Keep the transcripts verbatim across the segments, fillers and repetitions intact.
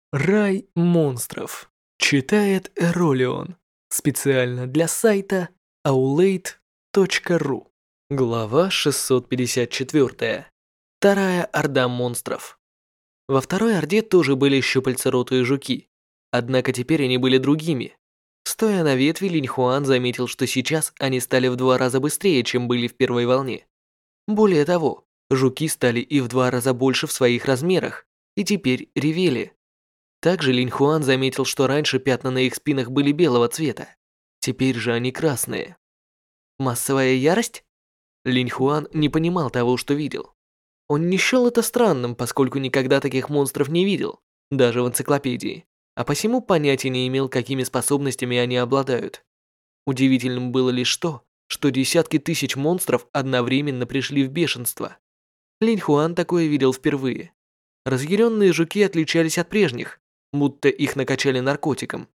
Рай монстров. Читает Эролион. Специально для сайта аулейт точка ру. Глава шестьсот пятьдесят четыре. Вторая орда монстров. Во второй орде тоже были щупальцеротые жуки. Однако теперь они были другими. Стоя на ветви, Линь Хуан заметил, что сейчас они стали в два раза быстрее, чем были в первой волне. Более того, жуки стали и в два раза больше в своих размерах, и теперь ревели. Также Линь Хуан заметил, что раньше пятна на их спинах были белого цвета. Теперь же они красные. Массовая ярость? Линь Хуан не понимал того, что видел. Он не счел это странным, поскольку никогда таких монстров не видел, даже в энциклопедии, а посему понятия не имел, какими способностями они обладают. Удивительным было лишь то, что десятки тысяч монстров одновременно пришли в бешенство. Линь Хуан такое видел впервые. Разъяренные жуки отличались от прежних, будто их накачали наркотиком.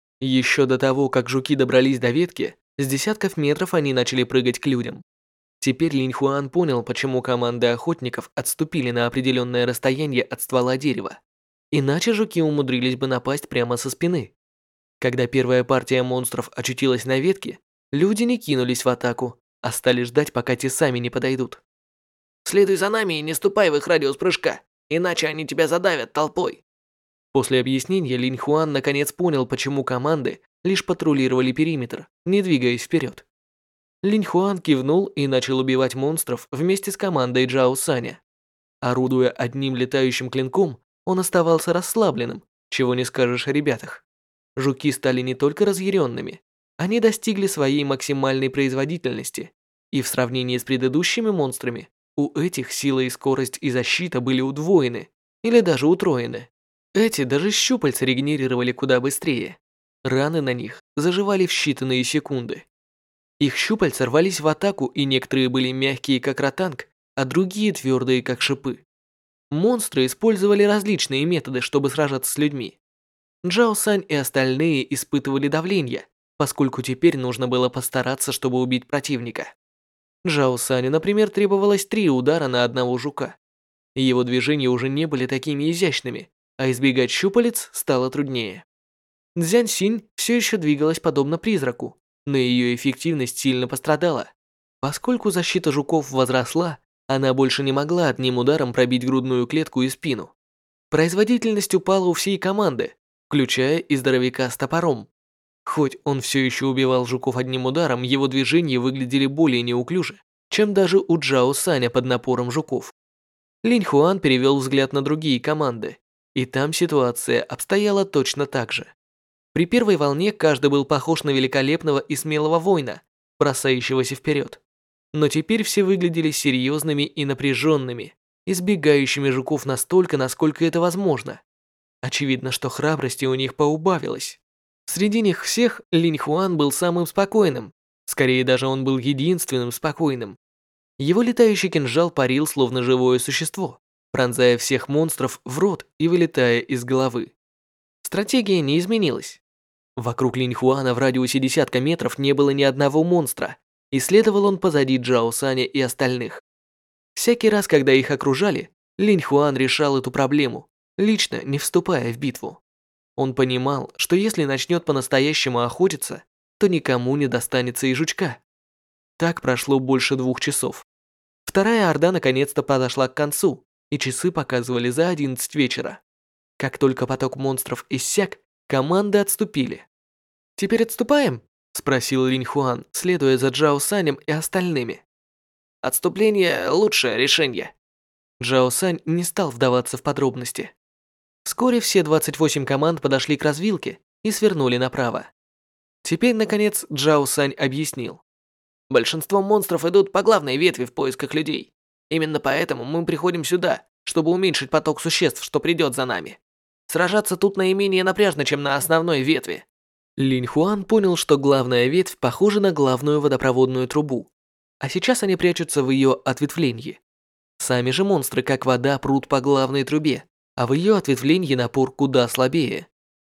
Еще до того, как жуки добрались до ветки, с десятков метров они начали прыгать к людям. Теперь Линь Хуан понял, почему команды охотников отступили на определенное расстояние от ствола дерева. Иначе жуки умудрились бы напасть прямо со спины. Когда первая партия монстров очутилась на ветке, люди не кинулись в атаку, а стали ждать, пока те сами не подойдут. «Следуй за нами и не ступай в их радиус прыжка, иначе они тебя задавят толпой». После объяснения Линь Хуан наконец понял, почему команды лишь патрулировали периметр, не двигаясь вперед. Линь Хуан кивнул и начал убивать монстров вместе с командой Джао Саня. Орудуя одним летающим клинком, он оставался расслабленным, чего не скажешь о ребятах. Жуки стали не только разъяренными, они достигли своей максимальной производительности, и в сравнении с предыдущими монстрами, у этих сила и скорость и защита были удвоены или даже утроены. Эти даже щупальца регенерировали куда быстрее. Раны на них заживали в считанные секунды. Их щупальца рвались в атаку, и некоторые были мягкие, как ротанг, а другие твердые, как шипы. Монстры использовали различные методы, чтобы сражаться с людьми. Джао Сань и остальные испытывали давление, поскольку теперь нужно было постараться, чтобы убить противника. Джао Саню, например, требовалось три удара на одного жука. Его движения уже не были такими изящными, а избегать щупалец стало труднее. Цзянь Синь все еще двигалась подобно призраку, но ее эффективность сильно пострадала. Поскольку защита жуков возросла, она больше не могла одним ударом пробить грудную клетку и спину. Производительность упала у всей команды, включая и здоровяка с топором. Хоть он все еще убивал жуков одним ударом, его движения выглядели более неуклюже, чем даже у Джао Саня под напором жуков. Линь Хуан перевел взгляд на другие команды, и там ситуация обстояла точно так же. При первой волне каждый был похож на великолепного и смелого воина, бросающегося вперед. Но теперь все выглядели серьезными и напряженными, избегающими жуков настолько, насколько это возможно. Очевидно, что храбрости у них поубавилось. Среди них всех Линь Хуан был самым спокойным, скорее даже он был единственным спокойным. Его летающий кинжал парил словно живое существо, пронзая всех монстров в рот и вылетая из головы. Стратегия не изменилась. Вокруг Линь Хуана в радиусе десятка метров не было ни одного монстра, и следовал он позади Джао Саня и остальных. Всякий раз, когда их окружали, Линь Хуан решал эту проблему, лично не вступая в битву. Он понимал, что если начнет по-настоящему охотиться, то никому не достанется и жучка. Так прошло больше двух часов. Вторая орда наконец-то подошла к концу, и часы показывали за одиннадцать вечера. Как только поток монстров иссяк, команды отступили. «Теперь отступаем?» – спросил Линь Хуан, следуя за Джао Санем и остальными. «Отступление – лучшее решение». Джао Сань не стал вдаваться в подробности. Вскоре все двадцать восемь команд подошли к развилке и свернули направо. Теперь, наконец, Джао Сань объяснил. «Большинство монстров идут по главной ветви в поисках людей. Именно поэтому мы приходим сюда, чтобы уменьшить поток существ, что придет за нами. Сражаться тут наименее напряжно, чем на основной ветви». Линь Хуан понял, что главная ветвь похожа на главную водопроводную трубу, а сейчас они прячутся в ее ответвлении. Сами же монстры, как вода, прут по главной трубе, а в ее ответвлении напор куда слабее.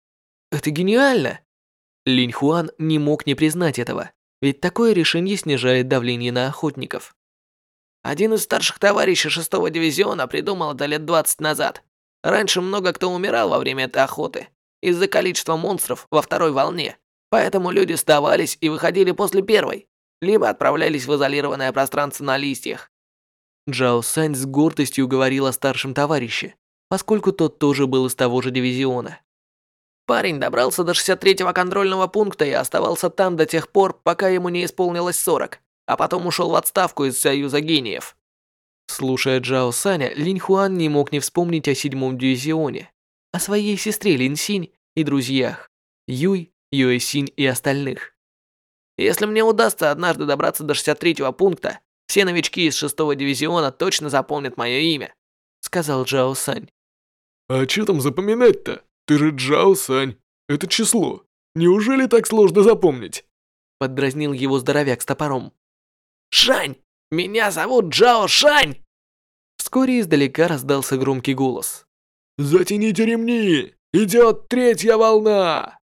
«Это гениально!» Линь Хуан не мог не признать этого, ведь такое решение снижает давление на охотников. Один из старших товарищей шестого дивизиона придумал это лет двадцать назад. Раньше много кто умирал во время этой охоты из-за количества монстров во второй волне, поэтому люди сдавались и выходили после первой, либо отправлялись в изолированное пространство на листьях. Джао Сань с гордостью говорил о старшем товарище, поскольку тот тоже был из того же дивизиона. Парень добрался до шестьдесят третьего контрольного пункта и оставался там до тех пор, пока ему не исполнилось сорок, а потом ушел в отставку из Союза гениев. Слушая Джао Саня, Линь Хуан не мог не вспомнить о седьмом дивизионе, о своей сестре Лин Синь и друзьях Юй, Юэ Синь и остальных. Если мне удастся однажды добраться до шестьдесят третьего пункта, все новички из шестого дивизиона точно запомнят мое имя, сказал Джао Сань. А что там запоминать-то? Ты же Джао Сань. Это число. Неужели так сложно запомнить? Поддразнил его здоровяк с топором. Шань! Меня зовут Джао Шань! Вскоре издалека раздался громкий голос. Затяните ремни! Идет третья волна!